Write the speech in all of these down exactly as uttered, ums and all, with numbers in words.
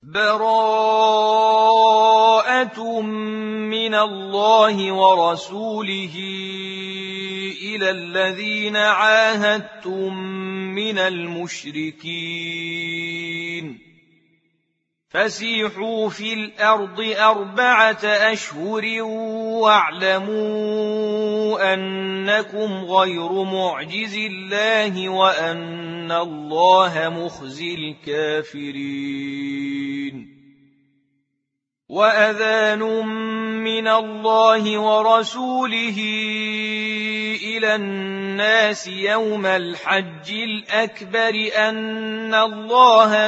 براءة من الله ورسوله إلى الذين عاهدتم من المشركين فسيحوا في الأرض أربعة أشهر واعلموا أنكم غير معجز الله وأن الله مخزي الكافرين. وأذان من الله ورسوله إلى الناس يوم الحج الأكبر أن الله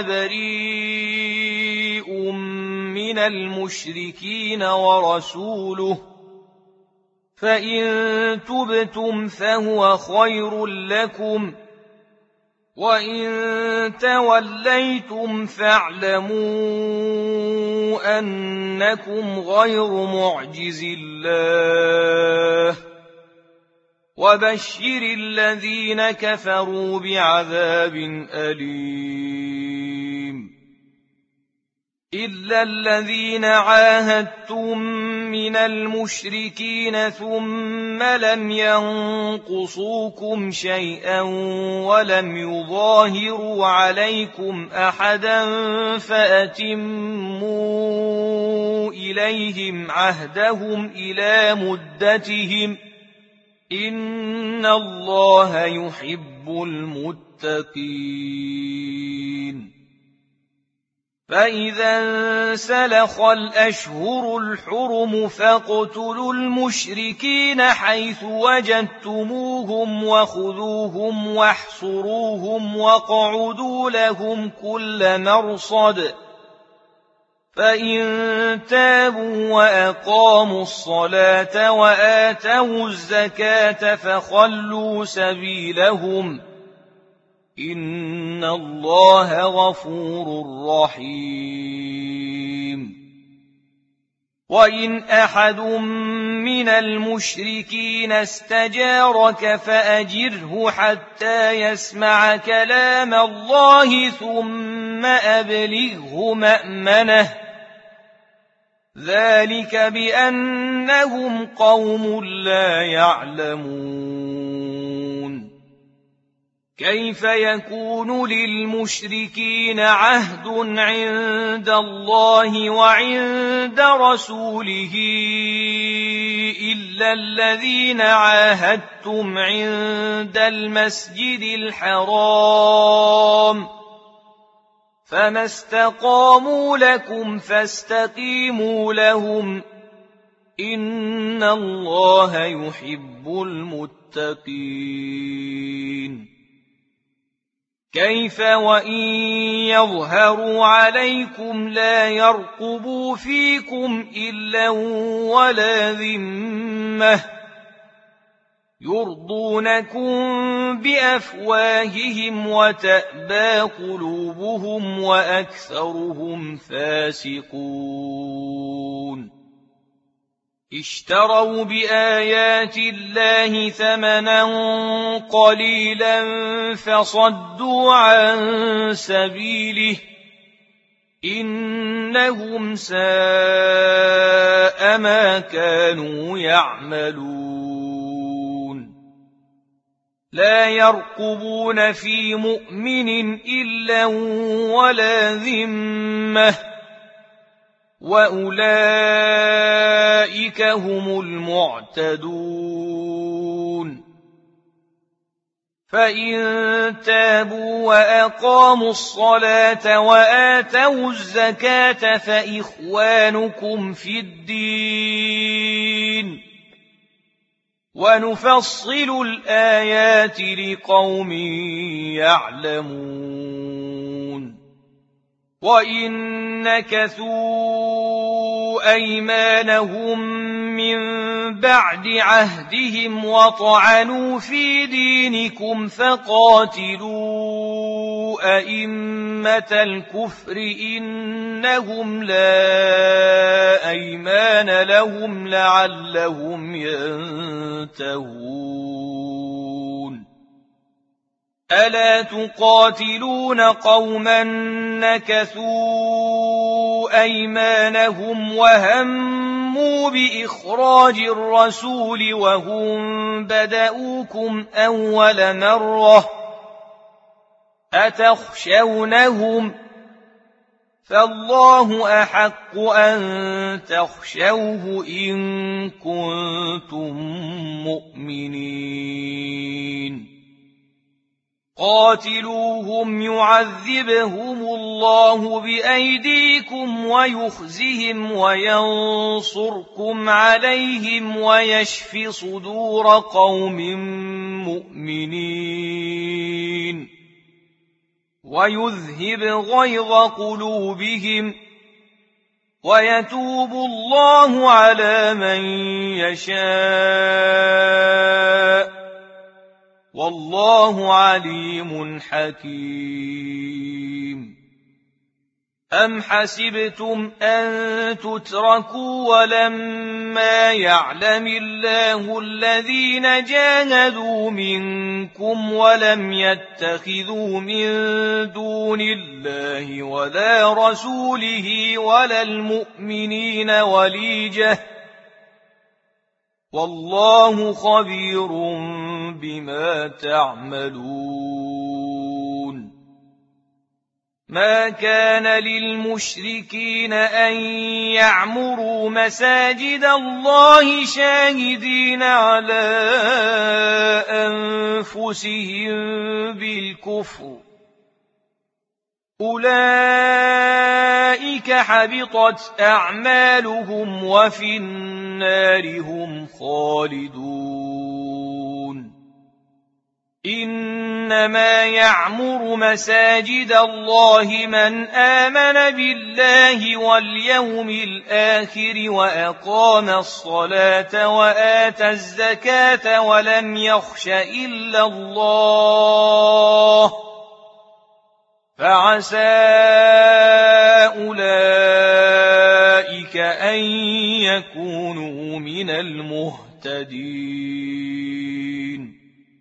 بريء من المشركين ورسوله فإن تبتم فهو خير لكم وإن توليتم فاعلموا أنكم غير معجز الله وبشر الذين كفروا بعذاب أليم. إلا الذين عاهدتم من المشركين ثم لم ينقصوكم شيئا ولم يظاهروا عليكم أحدا فأتموا إليهم عهدهم إلى مدتهم إن الله يحب المتقين. فإذا انسلخ الأشهر الحرم فاقتلوا المشركين حيث وجدتموهم وخذوهم واحصروهم واقعدوا لهم كل مرصد فإن تابوا وأقاموا الصلاة وآتوا الزكاة فخلوا سبيلهم إن الله غفور رحيم. وإن أحد من المشركين استجارك فأجره حتى يسمع كلام الله ثم أبلغه مأمنه ذلك بأنهم قوم لا يعلمون. كيف يكون للمشركين عهد عند الله وعند رسوله إلا الذين عاهدتم عند المسجد الحرام فما استقاموا لكم فاستقيموا لهم إن الله يحب المتقين. كيف وإن يظهروا عليكم لا يرقبوا فيكم إلا ولا ذمة يرضونكم بأفواههم وتأبى قلوبهم وأكثرهم فاسقون. اشتروا بآيات الله ثمنا قليلا فصدوا عن سبيله إنهم ساء ما كانوا يعملون. لا يرقبون في مؤمن إلا ولا ذمة وأولئك هم المعتدون. فإن تابوا وأقاموا الصلاة وآتوا الزكاة فإخوانكم في الدين ونفصل الآيات لقوم يعلمون. وإن نكثوا أيمانهم من بعد عهدهم وطعنوا في دينكم فقاتلوا أئمة الكفر إنهم لا أيمان لهم لعلهم ينتهون. ألا تقاتلون قوما نكثوا أيمانهم وهموا بإخراج الرسول وهم بدؤوكم أول مرة أتخشونهم فالله أحق أن تخشوه إن كنتم مؤمنين قاتلوهم يعذبهم الله بأيديكم ويخزهم وينصركم عليهم ويشف صدور قوم مؤمنين ويذهب غيظ قلوبهم ويتوب الله على من يشاء والله عليم حكيم أم حسبتم أن تتركوا ولما يعلم الله الذين جاهدوا منكم ولم يتخذوا من دون الله ولا رسوله ولا المؤمنين وليجة والله خبير بما تعملون ما كان للمشركين أن يعمروا مساجد الله شاهدين على أنفسهم بالكفر أولئك حبطت أعمالهم وفي النار هم خالدون إنما يعمر مساجد الله من آمن بالله واليوم الآخر وأقام الصلاة وآتى الزكاة ولم يخش إلا الله فعسى أولئك أن يكونوا من المهتدين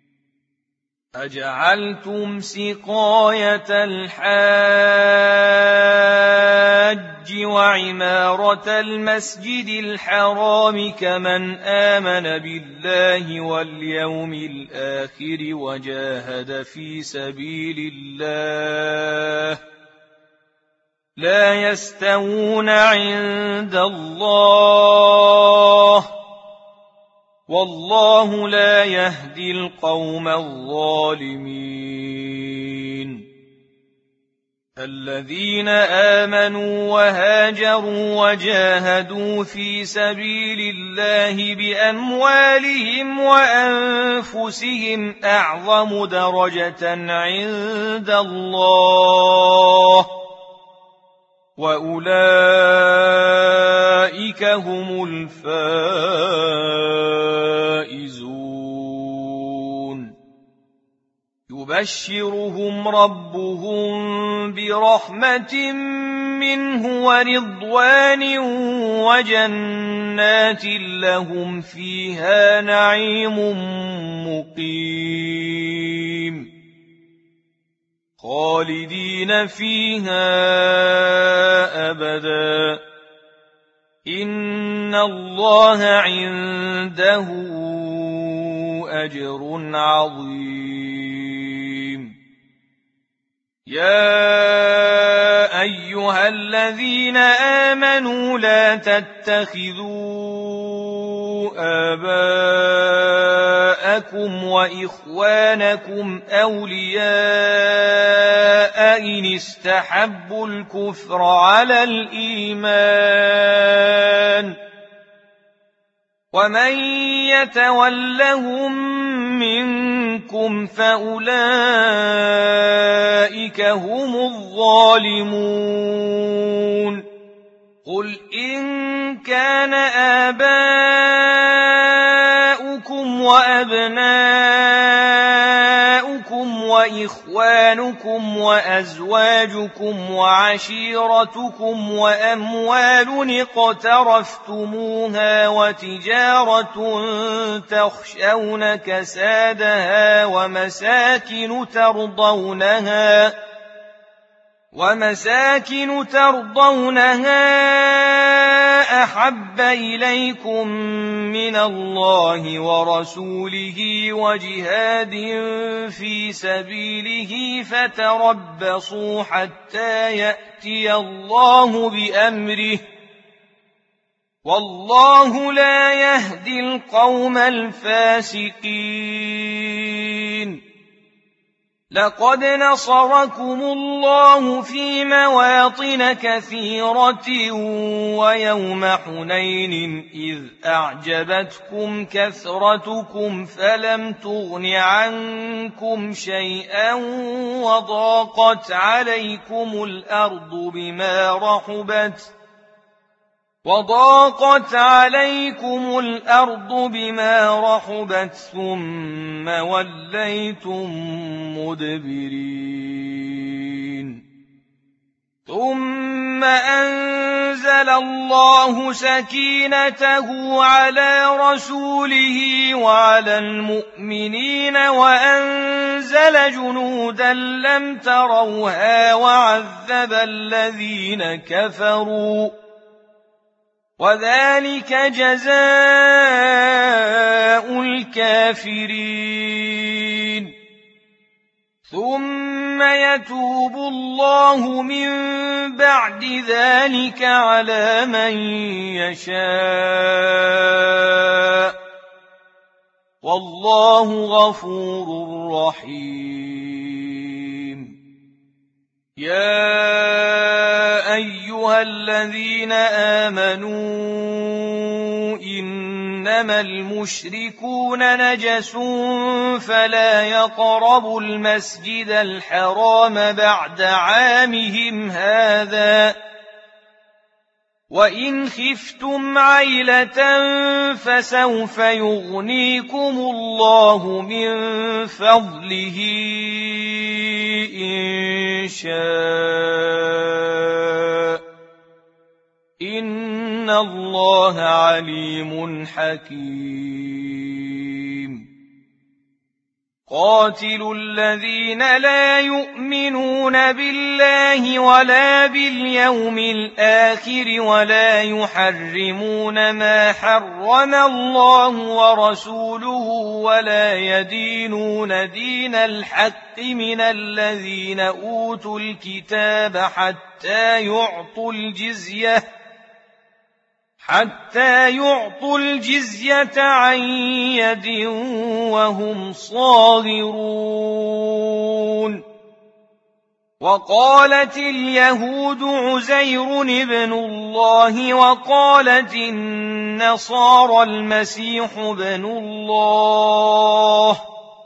أجعلتم سقاية الحاج وعمارة المسجد الحرام كمن آمن بالله واليوم الآخر وجاهد في سبيل الله لا يستوون عند الله والله لا يهدي القوم الظالمين الذين آمنوا وهاجروا وجاهدوا في سبيل الله بأموالهم وأنفسهم أعظم درجة عند الله وأولئك هم الفائزون يبشرهم ربهم برحمة منه ورضوان وجنات لهم فيها نعيم مقيم خالدين فيها أبدا إن الله عنده أجر عظيم يا أيها الذين آمنوا لا تتخذوا آباءكم وإخوانكم أولياء إن استحبوا الكفر على الإيمان ومن يتولهم منكم فأولئك هم الظالمون قل إن كان آباؤكم وأبناؤكم وإخوانكم وأزواجكم وعشيرتكم وأموال اقترفتموها وتجارة تخشون كسادها ومساكن ترضونها ومساكن ترضونها أحب إليكم من الله ورسوله وجهاد في سبيله فتربصوا حتى يأتي الله بأمره والله لا يهدي القوم الفاسقين. لقد نصركم الله في مواطن كثيرة ويوم حنين إذ أعجبتكم كثرتكم فلم تغن عنكم شيئا وضاقت عليكم الأرض بما رحبت وضاقت عليكم الأرض بما رحبت ثم وليتم مدبرين. ثم أنزل الله سكينته على رسوله وعلى المؤمنين وأنزل جنودا لم تروها وعذب الذين كفروا وذلك جزاء الكافرين. ثم يتوب الله من بعد ذلك على من يشاء والله غفور رحيم. يا أيها الذين آمنوا إنما المشركون نجس فلا يقربوا المسجد الحرام بعد عامهم هذا وإن خفتم عيلة فسوف يغنيكم الله من فضله إن شاء إن الله عليم حكيم. قاتلوا الذين لا يؤمنون بالله ولا باليوم الآخر ولا يحرمون ما حرم الله ورسوله ولا يدينون دين الحق من الذين أوتوا الكتاب حتى يعطوا الجزية حتى يعطوا الجزية عن يد وهم صاغرون. وقالت اليهود عزير ابن الله وقالت النصارى المسيح ابن الله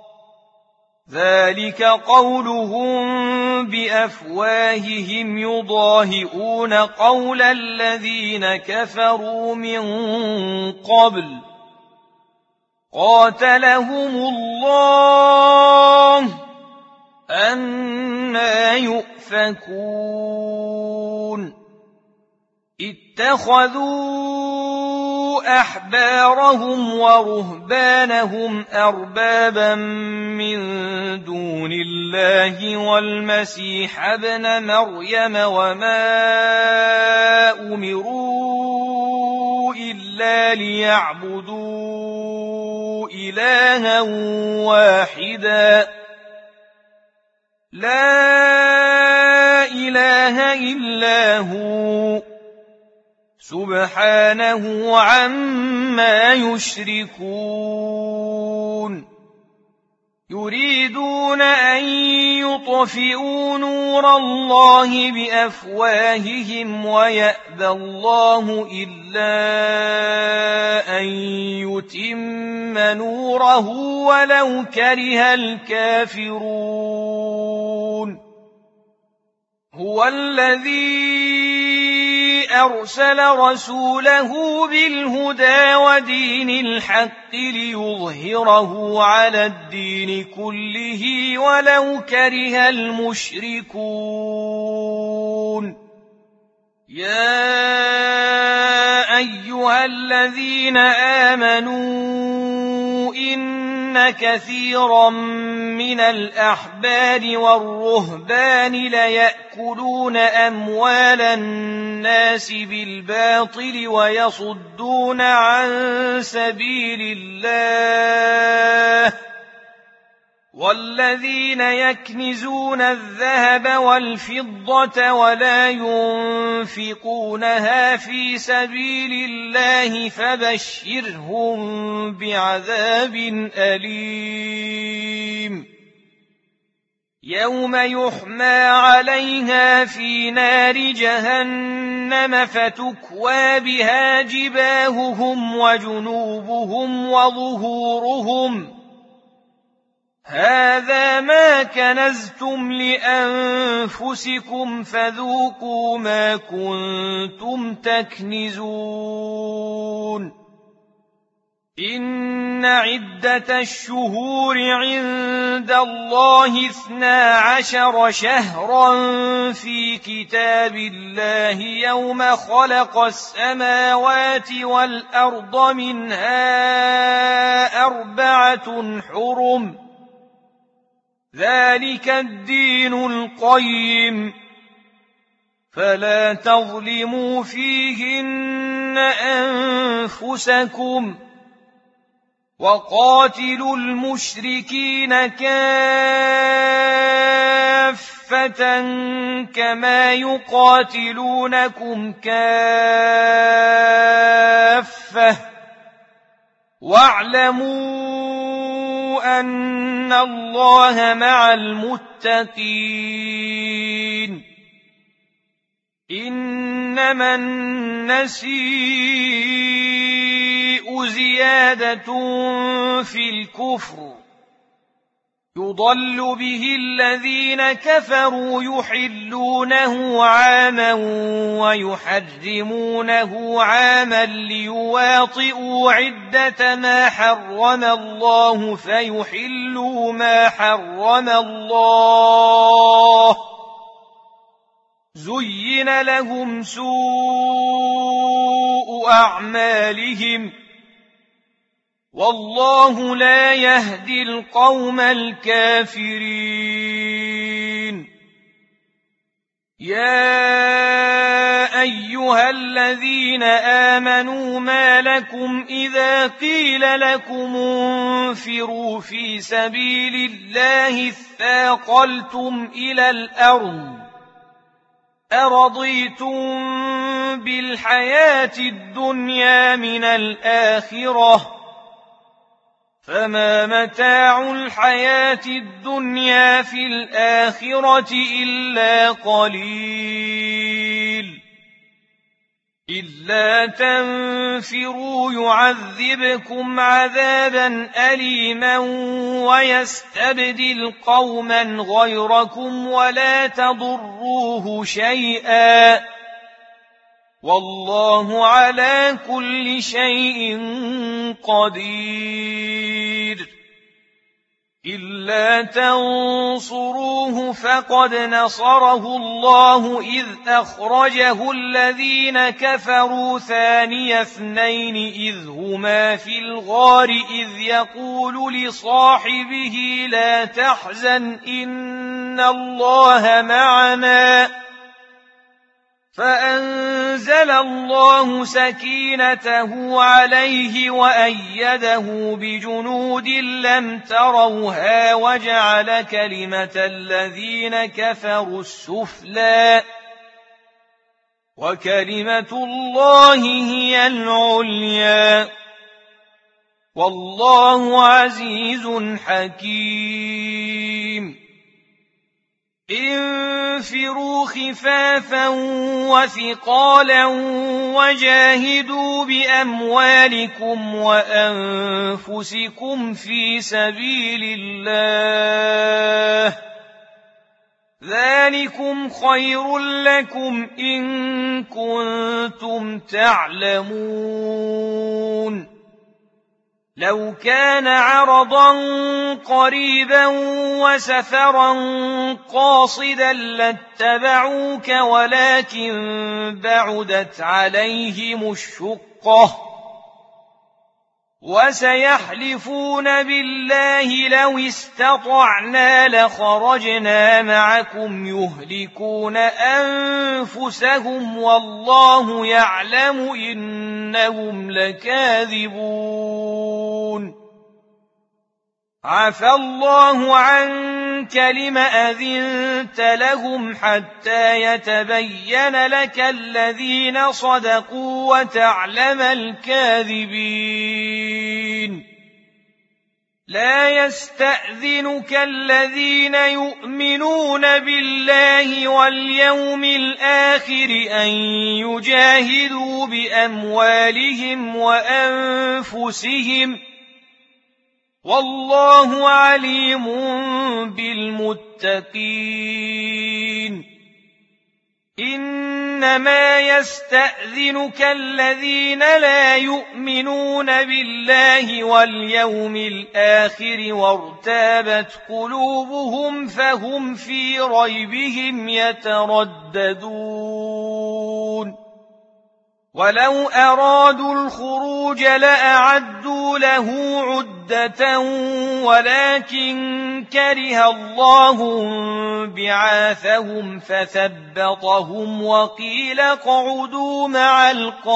ذلك قولهم بأفواههم يضاهئون قول الذين كفروا من قبل قاتلهم الله أنى يؤفكون. اتخذوا أحبارهم ورهبانهم أربابا من دون الله والمسيح ابن مريم وما أمروا إلا ليعبدوا إلها واحدا لا إله إلا هو سبحانه عما يشركون. يريدون أن يطفئوا نور الله بأفواههم ويأبى الله إلا أن يتم نوره ولو كره الكافرون. هو الذي أرسل رسوله بالهدى ودين الحق ليظهره على الدين كله ولو كره المشركون. يا أيها الذين آمنوا إن إن كثيرا من الأحبار والرهبان ليأكلون أموال الناس بالباطل ويصدون عن سبيل الله والذين يكنزون الذهب والفضة ولا ينفقونها في سبيل الله فبشرهم بعذاب أليم يوم يحمى عليها في نار جهنم فتكوى بها جباههم وجنوبهم وظهورهم هذا ما كنزتم لأنفسكم فذوقوا ما كنتم تكنزون إن عدة الشهور عند الله اثنا عشر شهرا في كتاب الله يوم خلق السماوات والأرض منها أربعة حرم ذلك الدين القيم فلا تظلموا فيهن أنفسكم وقاتلوا المشركين كافة كما يقاتلونكم كافة واعلموا أن الله مع المتقين إنما النسيء زيادة في الكفر يضل به الذين كفروا يحلونه عاما ويحرمونه عاما ليواطئوا عدة ما حرم الله فيحلوا ما حرم الله زين لهم سوء أعمالهم والله لا يهدي القوم الكافرين يا أيها الذين آمنوا ما لكم إذا قيل لكم انفروا في سبيل الله اثاقلتم إلى الأرض أرضيتم بالحياة الدنيا من الآخرة فما متاع الحياة الدنيا في الآخرة إلا قليل إلا تنفروا يعذبكم عذابا أليما ويستبدل قوما غيركم ولا تضروه شيئا والله على كل شيء قدير إلا تنصروه فقد نصره الله إذ أخرجه الذين كفروا ثاني اثنين إذ هما في الغار إذ يقول لصاحبه لا تحزن إن الله معنا فأنزل الله سكينته عليه وأيده بجنود لم تروها وجعل كلمة الذين كفروا السفلى وكلمة الله هي العليا والله عزيز حكيم انفروا خفافا وثقالا وجاهدوا بأموالكم وأنفسكم في سبيل الله ذلكم خير لكم إن كنتم تعلمون لو كان عرضا قريبا وسفرا قاصدا لاتبعوك ولكن بعدت عليهم الشقة وسيحلفون بالله لو استطعنا لخرجنا معكم يهلكون أنفسهم والله يعلم إنهم لكاذبون عفى الله عنك لم أذنت لهم حتى يتبين لك الذين صدقوا وتعلم الكاذبين لا يستأذنك الذين يؤمنون بالله واليوم الآخر أن يجاهدوا بأموالهم وأنفسهم والله عليم بالمتقين إنما يستأذنك الذين لا يؤمنون بالله واليوم الآخر وارتابت قلوبهم فهم في ريبهم يترددون ولو أرادوا الخروج لأعدوا له عدة ولكن كره الله بعاثهم فثبطهم وقيل اقعدوا مع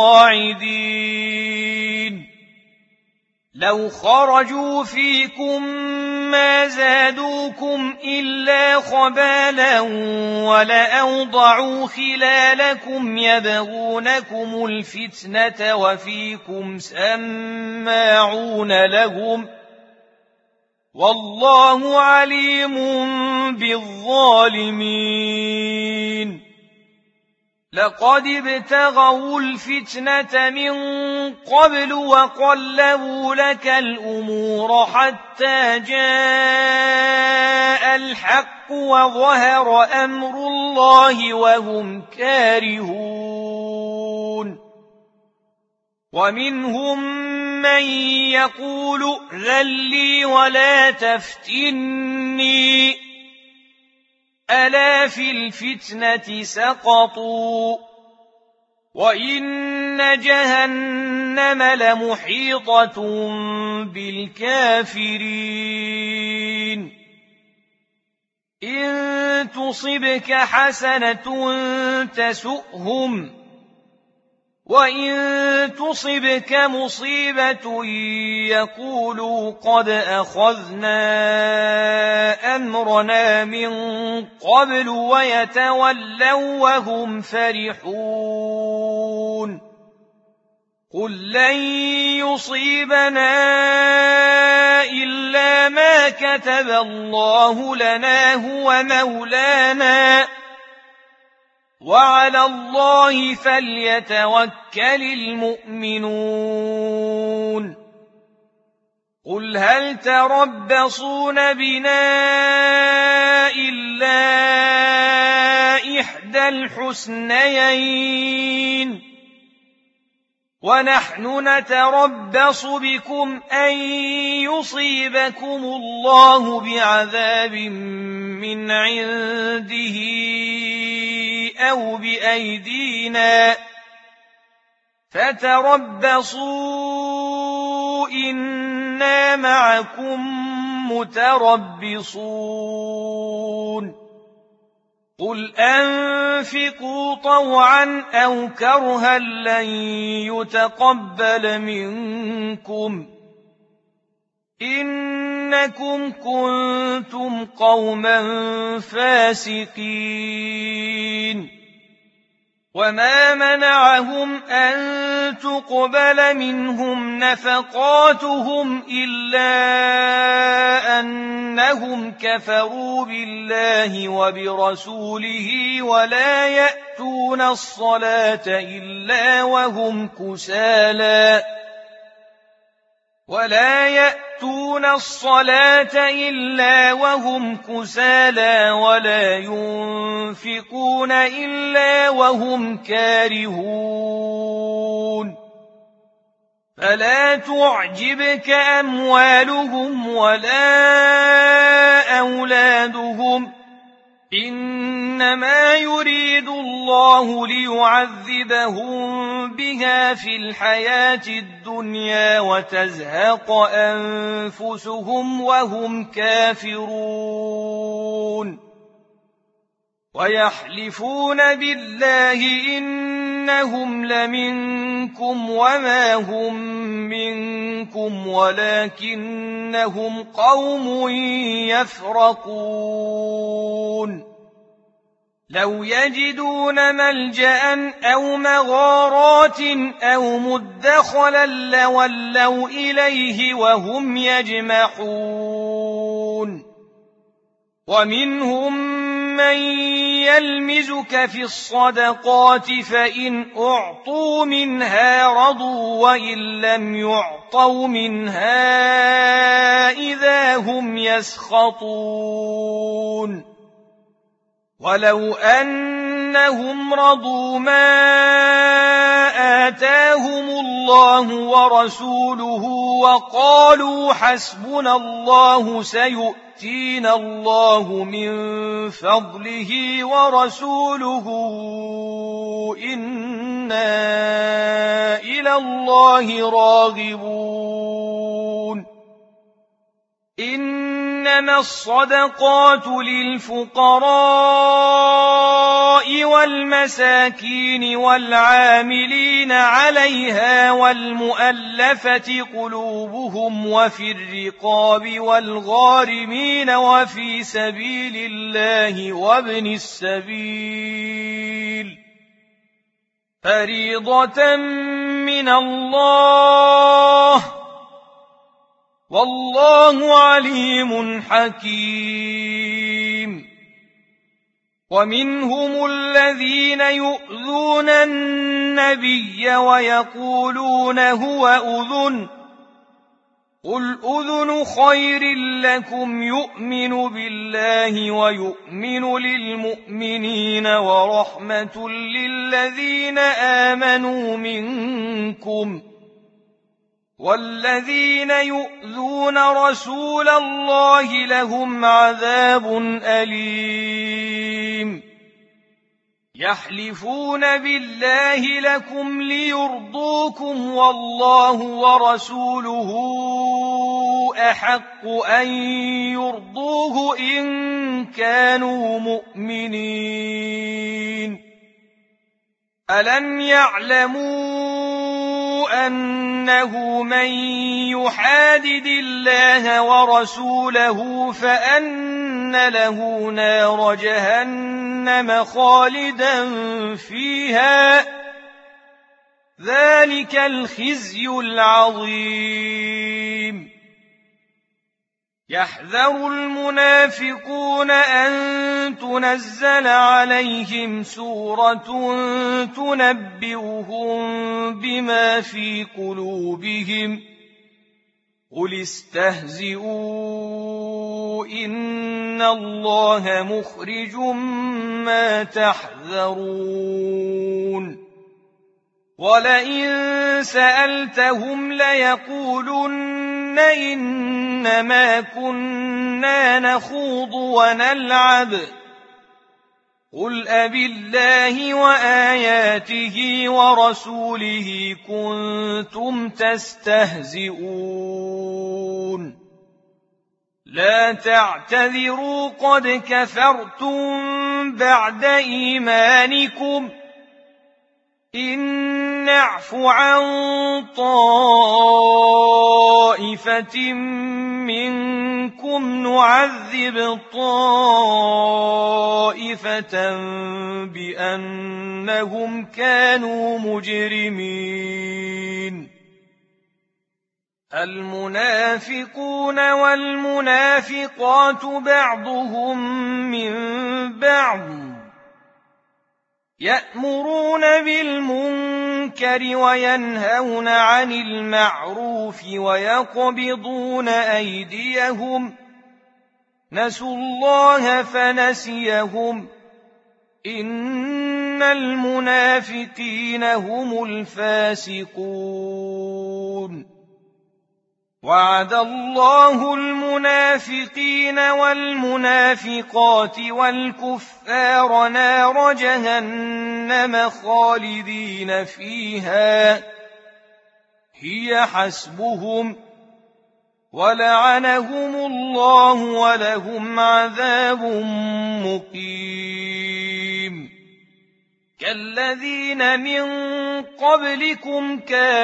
القاعدين لو خرجوا فيكم ما زادوكم إلا خبالا ولأوضعوا خلالكم يبغونكم الفتنة وفيكم سماعون لهم والله عليم بالظالمين لقد ابتغوا الفتنة من قبل وقلبوا لك الأمور حتى جاء الحق وظهر أمر الله وهم كارهون ومنهم من يقول ائذن لي ولا تفتني ألا في الفتنة سقطوا وإن جهنم لمحيطة بالكافرين إن تصبك حسنة تسؤهم وإن تصبك مصيبة يقولوا قد أخذنا أمرنا من قبل ويتولوا وهم فرحون قل لن يصيبنا إلا ما كتب الله لنا هو مولانا وعلى الله فليتوكل المؤمنون قل هل تربصون بنا إلا إحدى الحسنيين ونحن نتربص بكم أن يصيبكم الله بعذاب من عنده أو بأيدينا فتربصوا إنا معكم متربصون قل أنفقوا طوعا أو كرها لن يتقبل منكم إنكم كنتم قوما فاسقين وما منعهم أن تقبل منهم نفقاتهم إلا أنهم كفروا بالله وبرسوله ولا يأتون الصلاة إلا وهم كسالى ولا يأتون الصلاة إلا وهم كسالى ولا ينفقون إلا وهم كارهون فلا تعجبك أموالهم ولا أولادهم إن إنما يريد الله ليعذبهم بها في الحياة الدنيا وتزهق أنفسهم وهم كافرون ويحلفون بالله إنهم لمنكم وما هم منكم ولكنهم قوم يفرقون لو يجدون ملجأ أو مغارات أو مدخلا لولوا إليه وهم يجمحون ومنهم من يلمزك في الصدقات فإن أعطوا منها رضوا وإن لم يعطوا منها إذا هم يسخطون ولو أنهم رضوا ما آتاهم الله ورسوله وقالوا حسبنا الله سيؤتينا الله من فضله ورسوله إنا إلى الله راغبون إنما الصدقات للفقراء والمساكين والعاملين عليها والمؤلفة قلوبهم وفي الرقاب والغارمين وفي سبيل الله وابن السبيل فريضة من الله والله عليم حكيم ومنهم الذين يؤذون النبي ويقولون هو أذن قل أذن خير لكم يؤمن بالله ويؤمن للمؤمنين ورحمة للذين آمنوا منكم والذين يؤذون رسول الله لهم عذاب أليم يحلفون بالله لكم ليرضوكم والله ورسوله أحق أن يرضوه إن كانوا مؤمنين ألم يعلموا أنه من يحادد الله ورسوله فأن له نار جهنم خالدا فيها ذلك الخزي العظيم يحذر المنافقون أن تنزل عليهم سورة تنبئهم بما في قلوبهم قل استهزئوا إن الله مخرج ما تحذرون ولئن سألتهم ليقولن إنما كنا نخوض ونلعب قل أبالله وآياته ورسوله كنتم تستهزئون لا تعتذروا قد كفرتم بعد إيمانكم إن نعف عن طائفة منكم نعذب طائفة بأنهم كانوا مجرمين المنافقون والمنافقات بعضهم من بعض يأمرون بالمنكر وينهون عن المعروف ويقبضون أيديهم نسوا الله فنسيهم إن المنافقين هم الفاسقون وعد الله المنافقين والمنافقات والكفار نار جهنم خالدين فيها هي حسبهم ولعنهم الله ولهم عذاب مقيم كالذين من قبلكم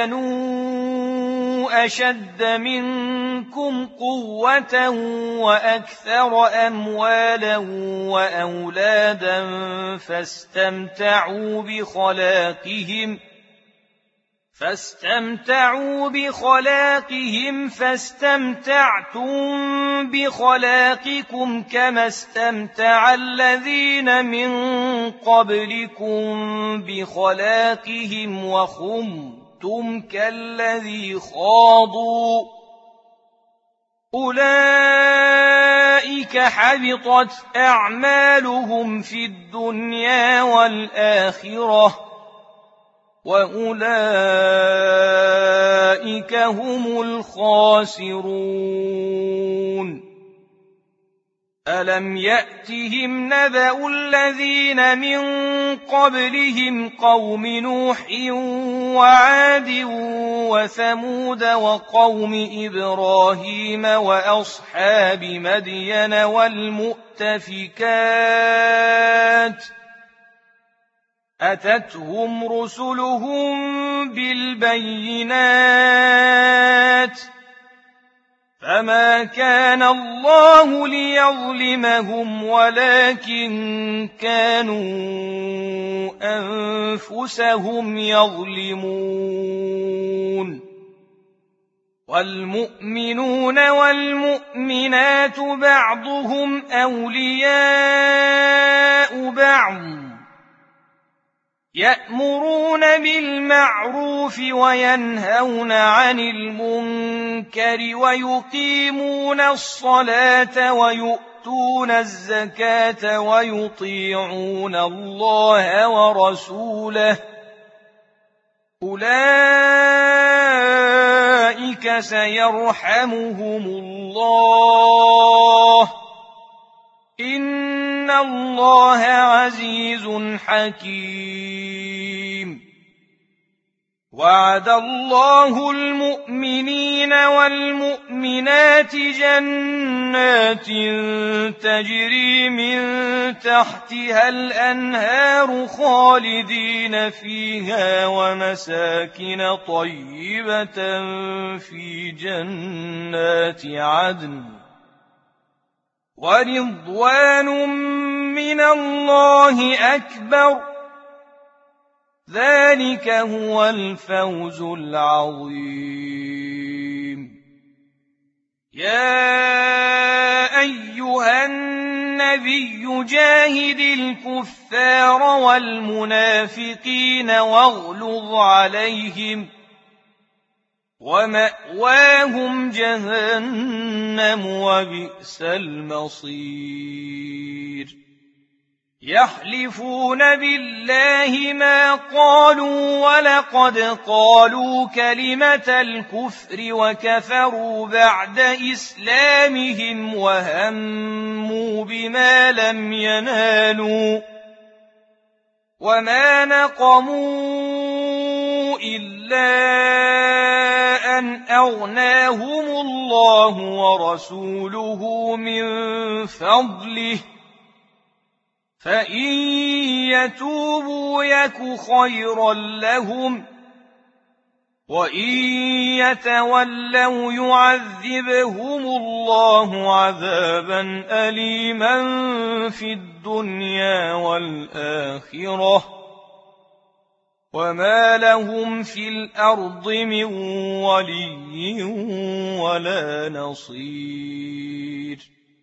كانوا أشد منكم قوة وأكثر أموالا وأولادا فاستمتعوا بخلاقهم فاستمتعوا بخلاقهم فاستمتعتم بخلاقكم كما استمتع الذين من قبلكم بخلاقهم وخمتم كالذي خاضوا أولئك حبطت أعمالهم في الدنيا والآخرة وأولئك هم الخاسرون ألم يأتهم نبأ الذين من قبلهم قوم نوح وعاد وثمود وقوم إبراهيم وأصحاب مدين والمؤتفكات أتتهم رسلهم بالبينات فما كان الله ليظلمهم ولكن كانوا أنفسهم يظلمون والمؤمنون والمؤمنات بعضهم أولياء بعض يأمرون بالمعروف وينهون عن المنكر ويقيمون الصلاة ويؤتون الزكاة ويطيعون الله ورسوله أولئك سيرحمهم الله إن الله عزيز حكيم وعد الله المؤمنين والمؤمنات جنات تجري من تحتها الأنهار خالدين فيها ومساكن طيبة في جنات عدن ورضوان من الله أكبر ذلك هو الفوز العظيم يا أيها النبي جاهد الكفار والمنافقين واغلظ عليهم ومأواهم جهنم وبئس المصير يحلفون بالله ما قالوا ولقد قالوا كلمة الكفر وكفروا بعد إسلامهم وهموا بما لم ينالوا وما نقموا إلا أن أغناهم الله ورسوله من فضله فإن يتوبوا يك خيرا لهم وإن يتولوا يعذبهم الله عذابا أليما في الدنيا والآخرة وما لهم في الأرض من ولي ولا نصير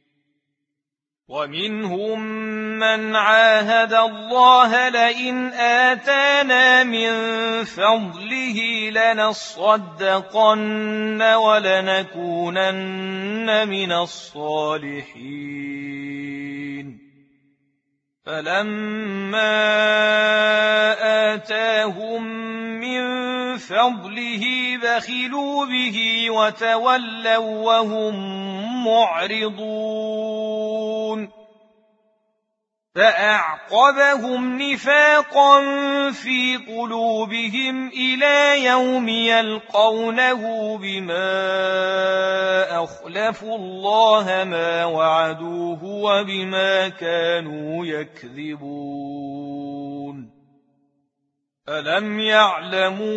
ومنهم من عاهد الله لئن آتانا من فضله لنصدقن ولنكونن من الصالحين فلما آتاهم من فضله بخلوا به وتولوا وهم معرضون فأعقبهم نفاقا في قلوبهم إلى يوم يلقونه بما أخلفوا الله ما وعدوه وبما كانوا يكذبون ألم يعلموا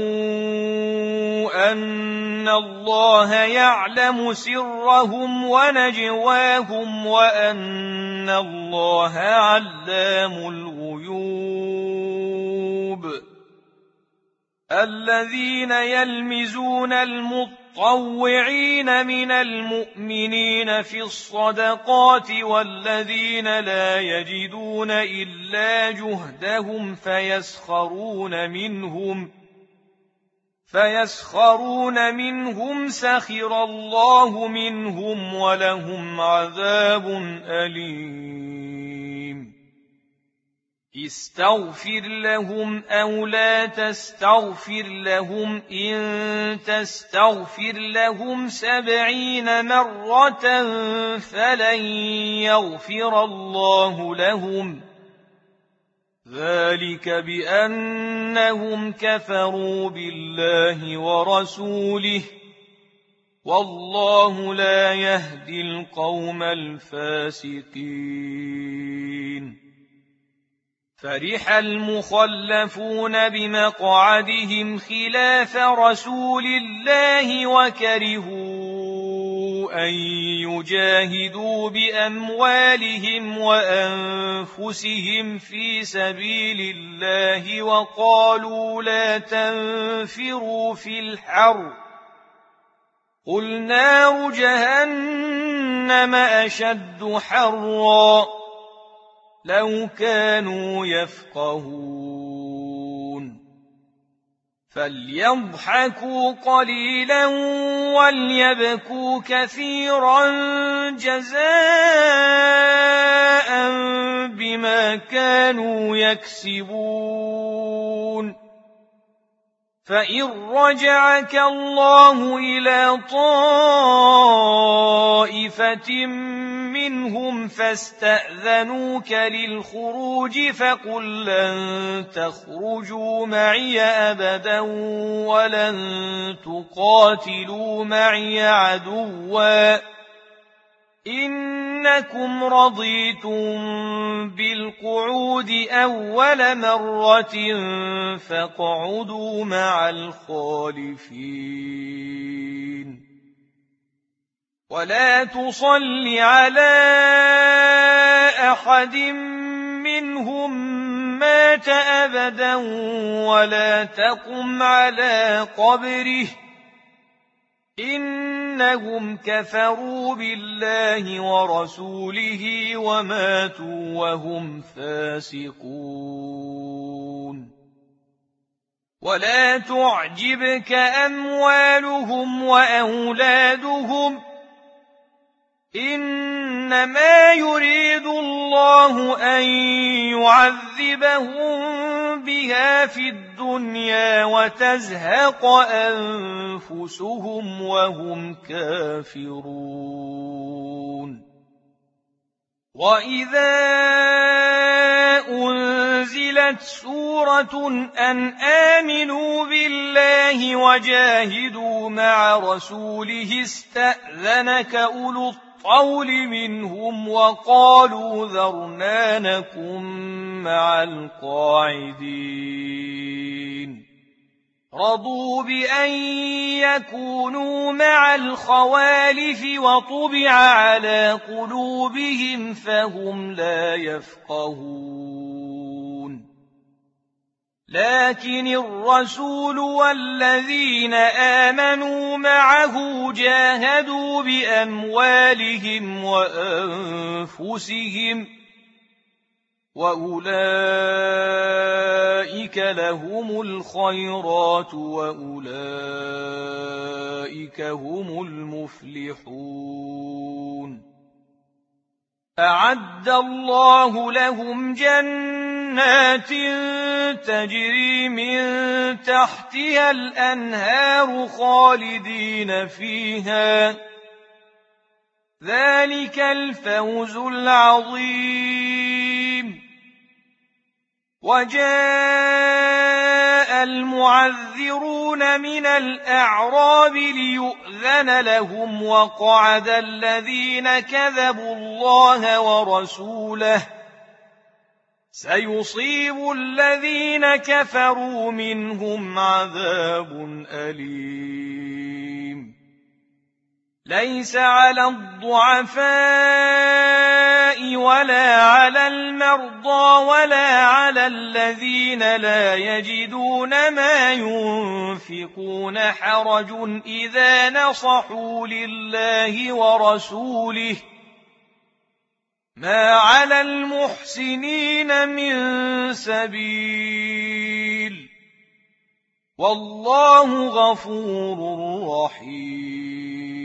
أن الله يعلم سرهم ونجواهم وأن الله علام الغيوب الذين يلمزون المطوعين من المؤمنين في الصدقات والذين لا يجدون إلا جهدهم فيسخرون منهم فيسخرون منهم سخر الله منهم ولهم عذاب أليم استغفر لهم أو لا تستغفر لهم إن تستغفر لهم سبعين مرة فلن يغفر الله لهم ذلك بأنهم كفروا بالله ورسوله والله لا يهدي القوم الفاسقين فرح المخلفون بمقعدهم خلاف رسول الله وكرهوا أن يجاهدوا بأموالهم وأنفسهم في سبيل الله وقالوا لا تنفروا في الحر قل نار جهنم أشد حرا لو كانوا يفقهون فليضحكوا قليلا وليبكوا كثيرا جزاء بما كانوا يكسبون فإن رجعك الله إلى طائفة منهم فاستأذنوك للخروج فقل لن تخرجوا معي أبدا ولن تقاتلوا معي عدوا إنكم رضيتم بالقعود أول مرة فاقعدوا مع الخالفين ولا تصل على أحد منهم مات أبدا ولا تقم على قبره إنهم كفروا بالله ورسوله وماتوا وهم فاسقون ولا تعجبك أموالهم وأولادهم إنما يريد الله أن يعذبهم بها في الدنيا وتزهق أنفسهم وهم كافرون وإذا أنزلت سورة أن آمنوا بالله وجاهدوا مع رسوله استأذنك أولو الطول منهم وقالوا ذرنا نكن مع القاعدين رضوا بأن يكونوا مع الخوالف وطبع على قلوبهم فهم لا يفقهون لكن الرسول والذين آمنوا معه جاهدوا بأموالهم وأنفسهم وأولئك لهم الخيرات وأولئك هم المفلحون أعد الله لهم جنات تجري من تحتها الأنهار خالدين فيها ذلك الفوز العظيم. وجاء المعذرون من الأعراب ليؤذن لهم وقعد الذين كذبوا الله ورسوله سيصيب الذين كفروا منهم عذاب أليم. ليس على الضعفاء ولا على المرضى ولا على الذين لا يجدون ما ينفقون حرج إذا نصحوا لله ورسوله ما على المحسنين من سبيل والله غفور رحيم.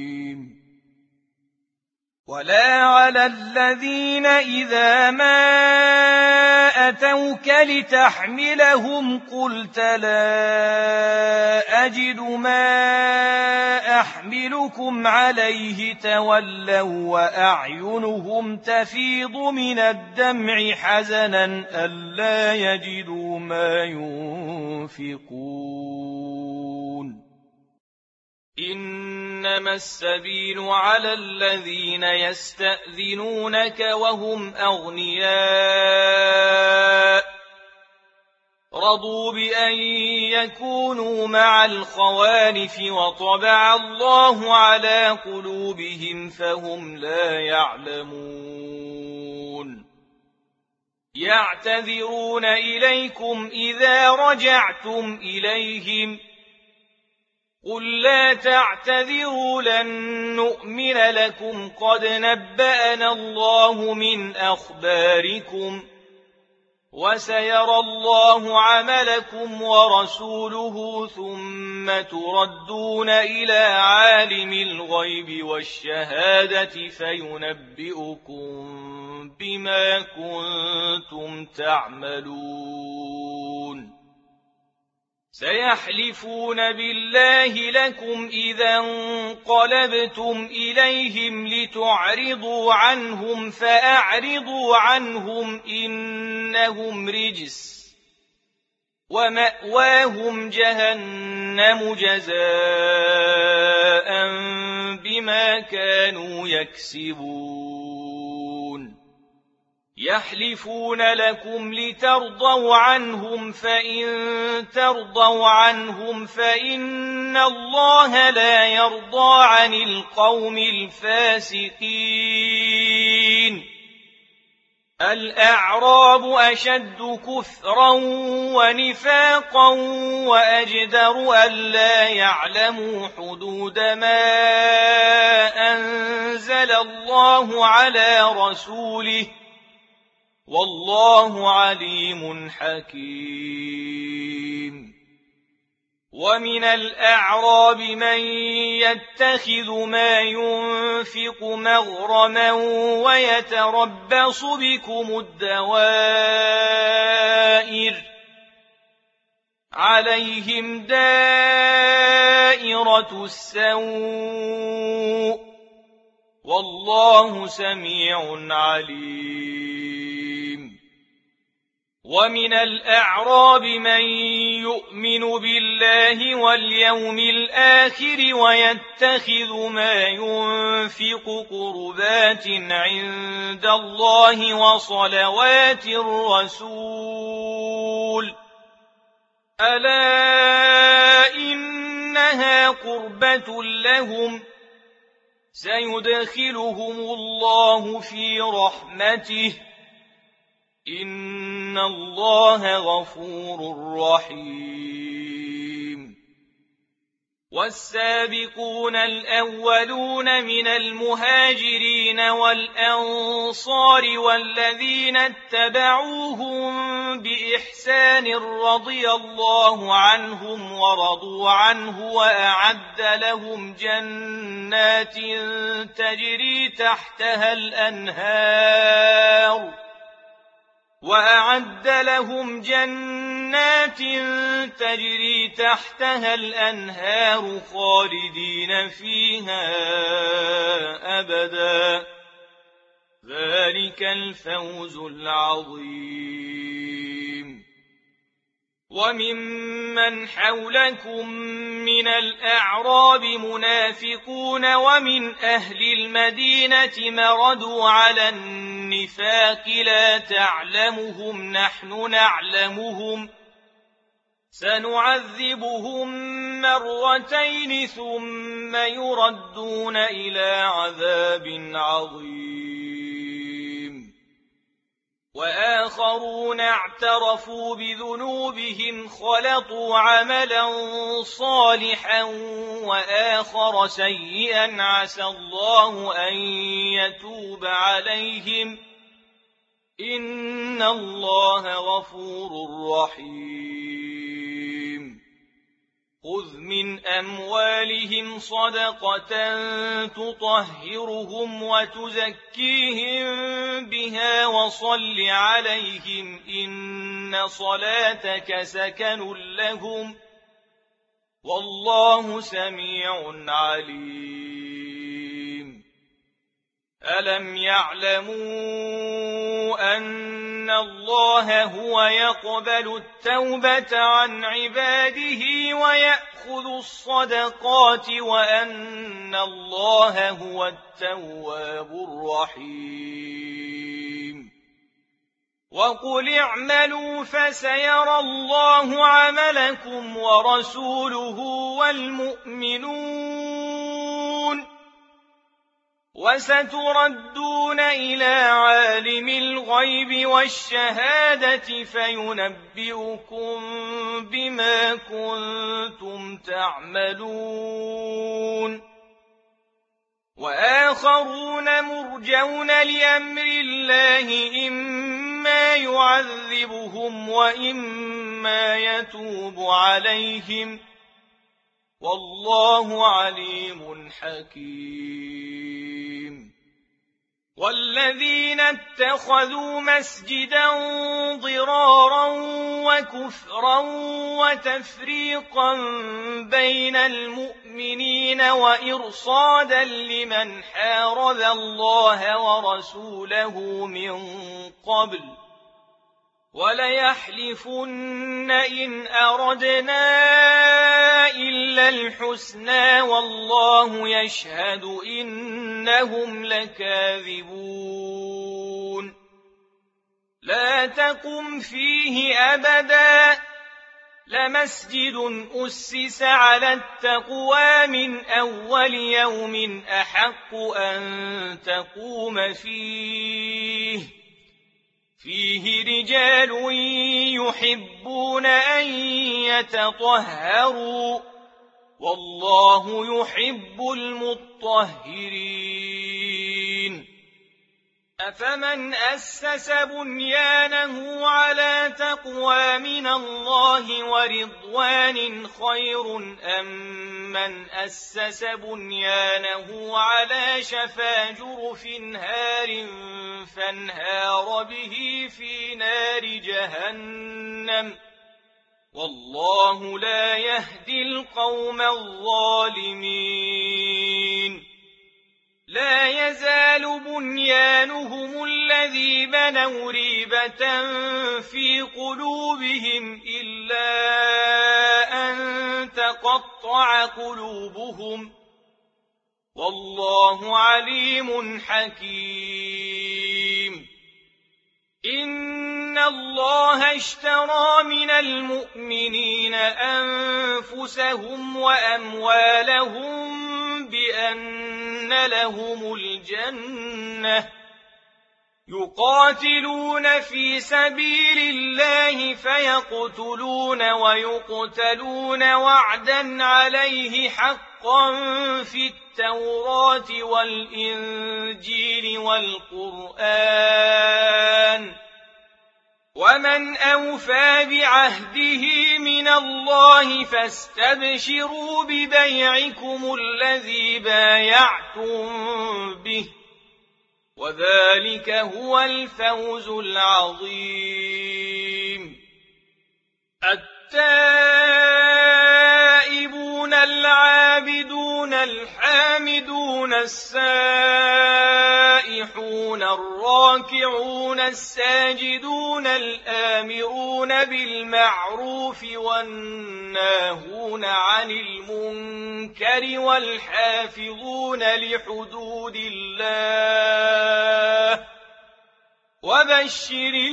ولا على الذين إذا ما أتوك لتحملهم قلت لا أجد ما أحملكم عليه تولوا وأعينهم تفيض من الدمع حزنا ألا يجدوا ما ينفقون. إنما السبيل على الذين يستأذنونك وهم أغنياء رضوا بأن يكونوا مع الخوالف وطبع الله على قلوبهم فهم لا يعلمون. يعتذرون إليكم إذا رجعتم إليهم قل لا تعتذروا لن نؤمن لكم قد نبأنا الله من أخباركم وسيرى الله عملكم ورسوله ثم تردون إلى عالم الغيب والشهادة فينبئكم بما كنتم تعملون. سيحلفون بالله لكم إذا انقلبتم إليهم لتعرضوا عنهم فأعرضوا عنهم إنهم رجس ومأواهم جهنم جزاء بما كانوا يكسبون. يحلفون لكم لترضوا عنهم فإن ترضوا عنهم فإن الله لا يرضى عن القوم الفاسقين. الأعراب أشد كفرا ونفاقا وأجدر ألا يعلموا حدود ما أنزل الله على رسوله والله عليم حكيم. ومن الأعراب من يتخذ ما ينفق مغرما ويتربص بكم الدوائر عليهم دائرة السوء والله سميع عليم. ومن الأعراب من يؤمن بالله واليوم الآخر ويتخذ ما ينفق قربات عند الله وصلوات الرسول ألا إنها قربة لهم سيدخلهم الله في رحمته إن الله غفور رحيم. والسابقون الأولون من المهاجرين والأنصار والذين اتبعوهم بإحسان رضي الله عنهم ورضوا عنه وأعد لهم جنات تجري تحتها الأنهار وأعد لهم جنات تجري تحتها الأنهار خالدين فيها أبدا ذلك الفوز العظيم. وممن حولكم من الأعراب منافقون ومن أهل المدينة مردوا على النفاق لا تعلمهم نحن نعلمهم سنعذبهم مرتين ثم يردون إلى عذاب عظيم. وآخرون اعترفوا بذنوبهم خلطوا عملا صالحا وآخر سيئا عسى الله أن يتوب عليهم إن الله غفور رحيم. خذ من أموالهم صدقة تطهرهم وتزكيهم بها وصل عليهم إن صلاتك سكن لهم والله سميع عليم. ألم يعلموا أن الله هو يقبل التوبة عن عباده ويأخذ الصدقات وأن الله هو التواب الرحيم. وقل اعملوا فسيرى الله عملكم ورسوله والمؤمنون وستردون إلى عالم الغيب والشهادة فينبئكم بما كنتم تعملون. وآخرون مرجون لأمر الله إما يعذبهم وإما يتوب عليهم والله عليم حكيم. والذين اتخذوا مسجدا ضرارا وكفرا وتفريقا بين المؤمنين وإرصادا لمن حارب الله ورسوله من قبل وليحلفن إن أردنا إلا الحسنى والله يشهد إنهم لكاذبون. لا تقم فيه أبدا لمسجد أسس على التقوى من أول يوم أحق أن تقوم فيه فيه رجال يحبون أن يتطهروا والله يحب المطهرين. أفمن أسس بنيانه على تقوى من الله ورضوان خير أم من أسس بنيانه على شفا جرف هار فانهار به في نار جهنم والله لا يهدي القوم الظالمين. لا يزال بنيانهم الذي بنوا ريبة في قلوبهم إلا أن تقطع قلوبهم والله عليم حكيم. إن الله اشترى من المؤمنين أنفسهم وأموالهم بأن لهم الجنة يقاتلون في سبيل الله فيقتلون ويقتلون وعدا عليه حقا في التوراة والإنجيل والقرآن ومن أوفى بعهده من الله فاستبشروا ببيعكم الذي بايعتم به وذلك هو الفوز العظيم. التائبون العابدون الحامدون السائحون الراكعون الساجدون الآمرون بالمعروف والناهون عن المنكر والحافظون لحدود الله وبشر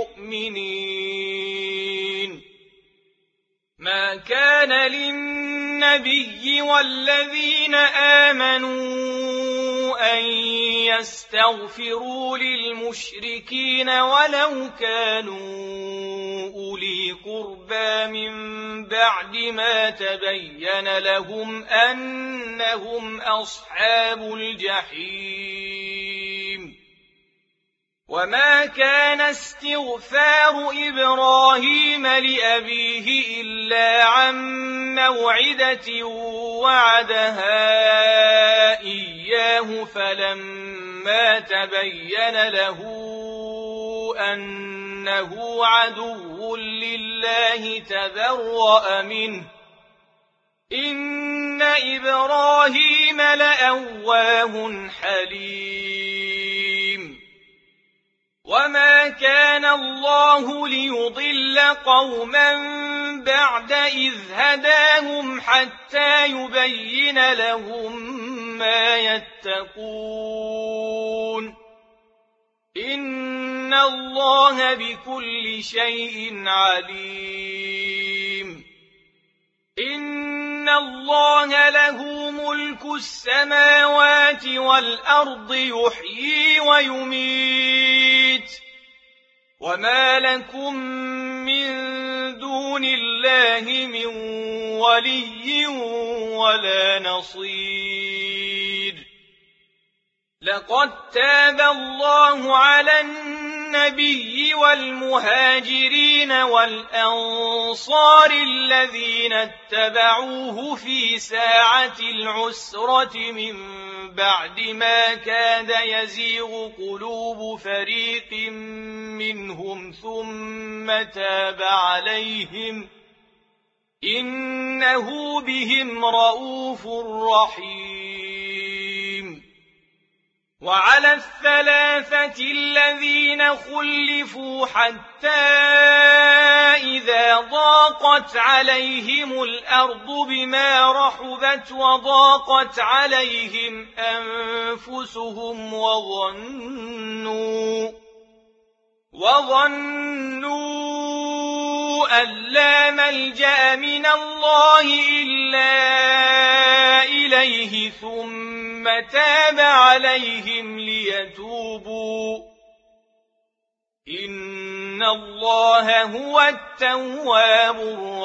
المؤمنين. ما كان للنبي والذين آمنوا أن يستغفروا للمشركين ولو كانوا أولي قربى من بعد ما تبين لهم أنهم أصحاب الجحيم. وما كان استغفار إبراهيم لأبيه إلا عن موعدة وعدها إياه فلما تبين له أنه عدو لله تبرأ منه إن إبراهيم لأواه حليم. وما كان الله ليضل قوما بعد إذ هداهم حتى يبين لهم ما يتقون إن الله بكل شيء عليم. إن الله له ملك السماوات والأرض يحيي ويميت وما لكم من دون الله من ولي ولا نصير. لقد تاب الله على النبي والمهاجرين والأنصار الذين اتبعوه في ساعة العسرة من بعد ما كاد يزيغ قلوب فريق منهم ثم تاب عليهم إنه بهم رؤوف رحيم. وعلى الثلاثة الذين خلفوا حتى إذا ضاقت عليهم الأرض بما رحبت وضاقت عليهم أنفسهم وظنوا وظنوا أن لا ملجأ من الله إلا إليه ثم تاب عليهم ليتوبوا إن الله هو التواب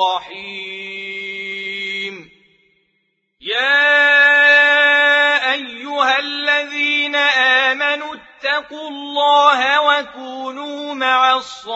الرحيم. يا أيها الذين آمنوا اتقوا الله وكونوا مع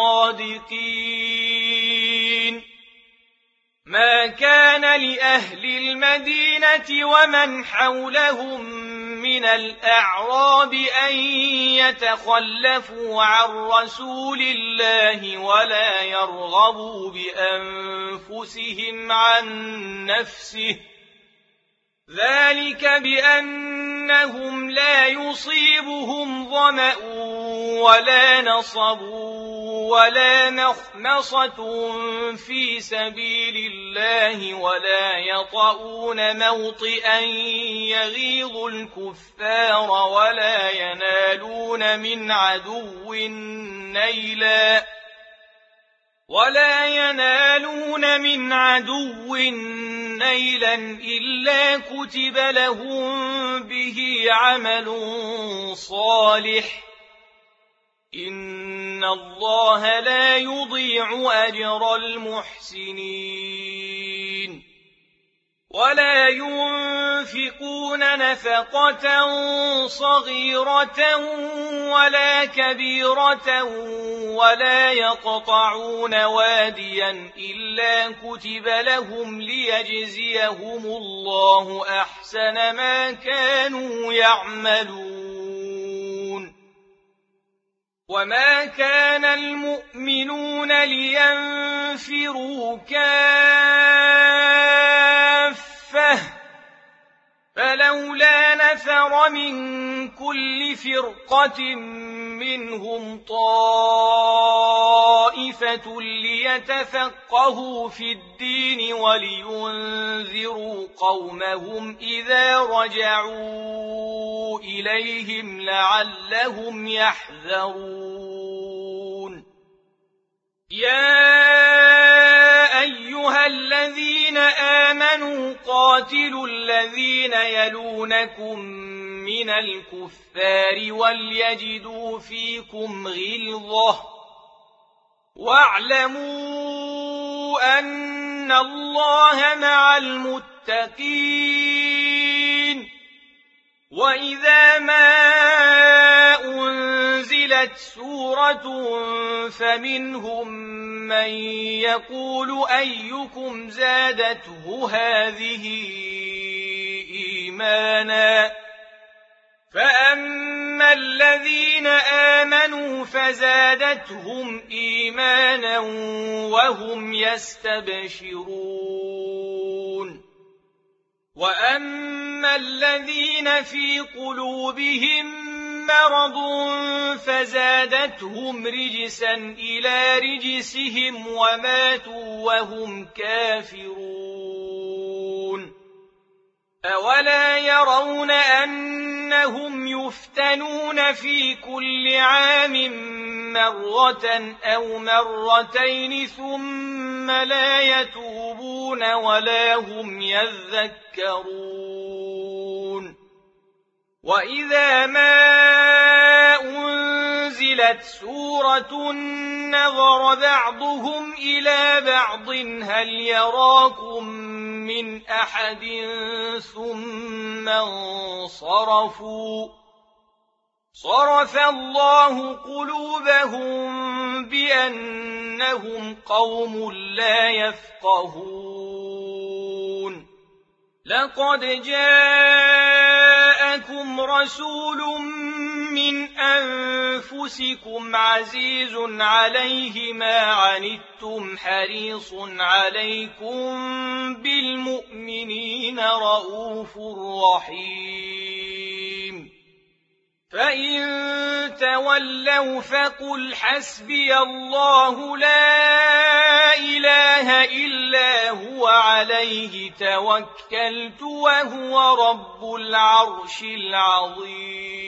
الصادقين. ما كان لأهل المدينة ومن حولهم من الأعراب أن يتخلفوا عن رسول الله ولا يرغبوا بأنفسهم عن نفسه ذلك بأنهم لا يصيبهم ظمأ ولا نصب ولا مخمصة في سبيل الله ولا يطؤون موطئا يغيظ الكفار ولا ينالون من عدو نيلا ولا ينالون من عدو نيلا إلا كتب لهم به عمل صالح إن الله لا يضيع أجر المحسنين ولا ينفقون نفقة صغيرة ولا كبيرة ولا يقطعون واديا إلا كتب لهم ليجزيهم الله أحسن ما كانوا يعملون وما كان المؤمنون لينفروا كافة فلولا نفر من كل فرقة منهم طائفة ليتفقهوا في الدين ولينذروا قومهم إذا رجعوا إليهم لعلهم يحذرون يا أيها الذين آمنوا قاتلوا الذين يلونكم من الكفار وليجدوا فيكم غلظة واعلموا أن الله مع المتقين وإذا ما أنزلت سورة فمنهم من يقول أيكم زادته هذه إيمانا فأما الذين آمنوا فزادتهم إيمانا وهم يستبشرون وأما الذين في قلوبهم مرض فزادتهم رجسا إلى رجسهم وماتوا وهم كافرون أولا يرون أنهم يفتنون في كل عام مرة أو مرتين ثم لا يتوبون ولا هم يذكرون وإذا ما أنزلت سورة نظر بعضهم إلى بعض هل يراكم من أحد ثم انصرفوا صرف الله قلوبهم بأنهم قوم لا يفقهون لقد جاءكم رسول من أنفسكم عزيز عليه ما عنتم حريص عليكم بالمؤمنين رؤوف رحيم فإن تولوا فقل حسبي الله لا إله إلا هو عليه توكلت وهو رب العرش العظيم